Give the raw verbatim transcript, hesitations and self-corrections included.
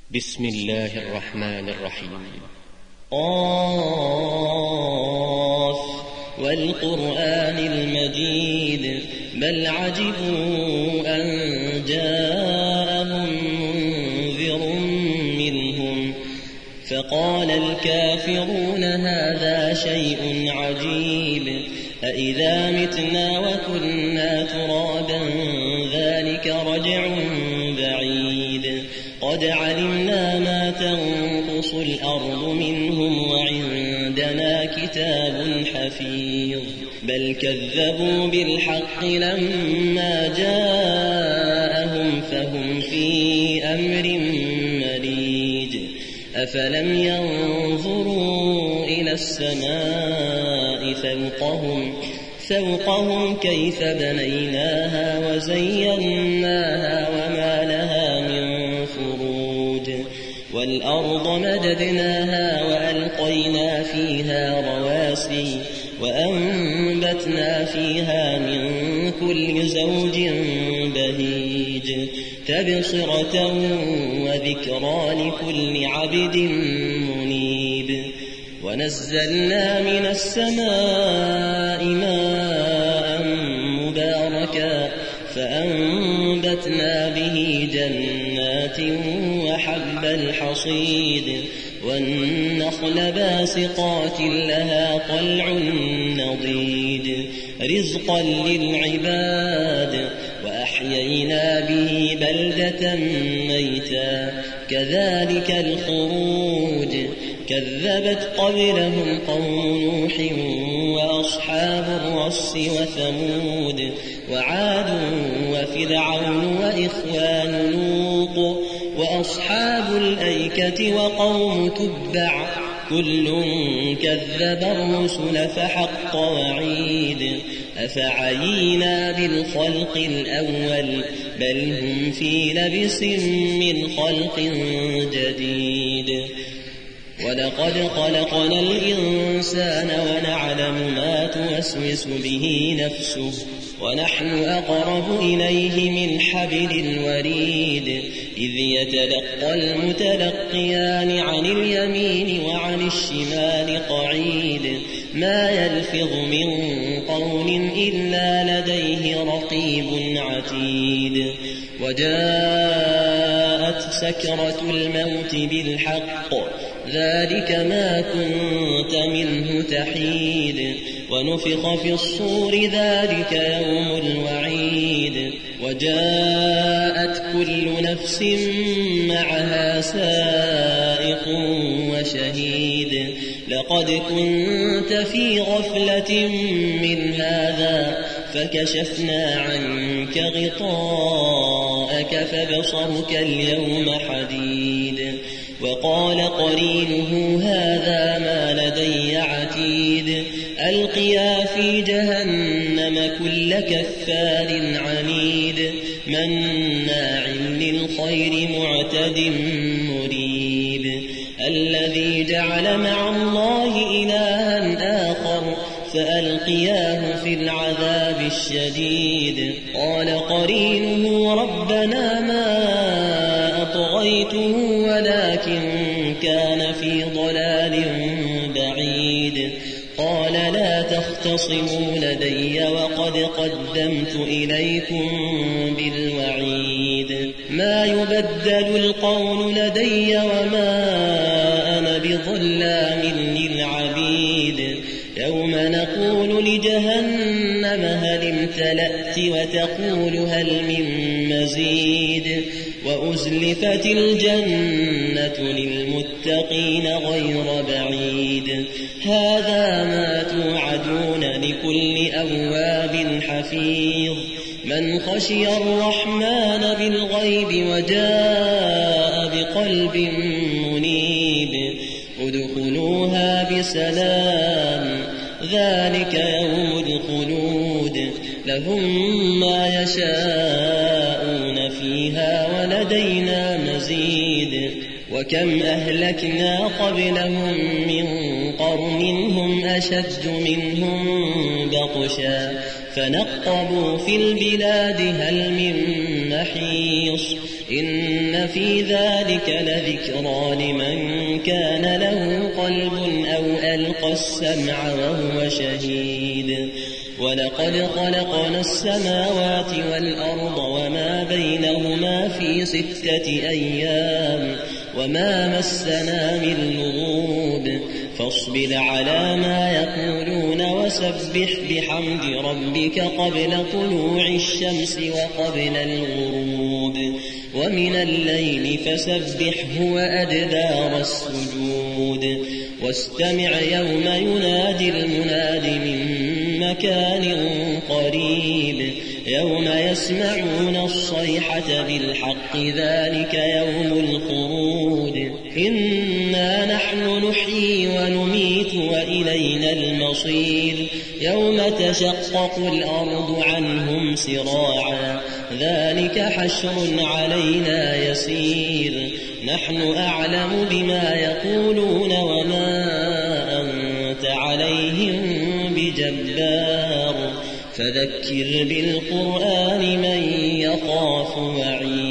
بسم الله الرحمن الرحيم. قاف والقرآن المجيد بل عجبوا أن جاءهم منذر منهم فقال الكافرون هذا شيء عجيب أإذا متنا وكنا ترابا ذلك رجع بعيد قد علمنا ما تنقص الأرض منهم وعندنا كتاب حفيظ بل كذبوا بالحق لما جاءهم فهم في أمر مريج أفلم ينظروا إلى السماء فوقهم فوقهم كيف بنيناها وزيناها وما لها من فروج والأرض مددناها وألقينا فيها رواسي وأنبتنا فيها من كل زوج بهيج تبصرة وذكرى لكل عبد منيب ونزلنا من السماء ماء مباركا فأنبتنا به جنات وحب الحصيد والنخل باسقات لها طلع نضيد رزقا للعباد وأحيينا به بلدة ميتا كذلك الخروج كذبت قبلهم قوم نوح وأصحاب الرس وثمود وعاد وفرعون وإخوان لوط وأصحاب الأيكة وقوم تبع كل كذب الرسل فحق وعيد أفعينا بالخلق الأول بل هم في لبس من خلق جديد ولقد خلقنا الإنسان ونعلم ما توسوس به نفسه ونحن أقرب إليه من حبل الوريد إذ يتلقى المتلقيان عن اليمين وعن الشمال قعيد ما يلفظ من قول إلا لديه رقيب عتيد وجاءت سكرة الموت بالحق ذلك ما كنت منه تحيد ونفخ في الصور ذلك يوم الوعيد وجاءت كل نفس معها سائق وشهيد لقد كنت في غفلة من هذا فكشفنا عنك غطاءك فبصرك اليوم حديد وقال قرينه هذا ما لدي عتيد ألقيا في جهنم كل كفار عنيد مناع للخير معتد مريب الذي جعل مع الله إلها آخر فألقياه في العذاب الشديد قال قرينه ربنا ما أطغيته ولكن كان في ضلال بعيد قال لا تختصموا لدي وقد قدمت إليكم بالوعيد ما يبدل القول لدي وما أنا بظلام للعبيد يوم نقول لجهنم هل امتلأت وتقول هل من مزيد وأزلفت الجنة للمتقين غير بعيد هذا ما توعدون لكل أواب حفيظ من خشي الرحمن بالغيب وجاء بقلب منيب ادخلوها بسلام ذلك يوم الخلود لهم ما يشاءون فيها ولدينا مزيد وكم أهلكنا قبلهم من قرن هم أشد منهم بطشا فنقب ترقبوا في البلاد هل من محيص إن في ذلك لذكرى لمن كان له قلب أو ألقى السمع وهو شهيد ولقد خلقنا السماوات والأرض وما بينهما في ستة أيام وما مسنا من لغوب فاصبر على ما يقولون وسبح بحمد ربك قبل طلوع الشمس وقبل الغروب ومن الليل فسبحه وأدبار السجود واستمع يوم ينادي المناد من مكان قريب يوم يسمعون الصيحة بالحق ذلك يوم الخروج إنا نحن نحيي ونميت وإلينا المصير يوم تشقق الأرض عنهم سراعا ذلك حشر علينا يسير نحن أعلم بما يقولون وما أنت عليهم بجبار فذكر بالقرآن من يخاف وعيد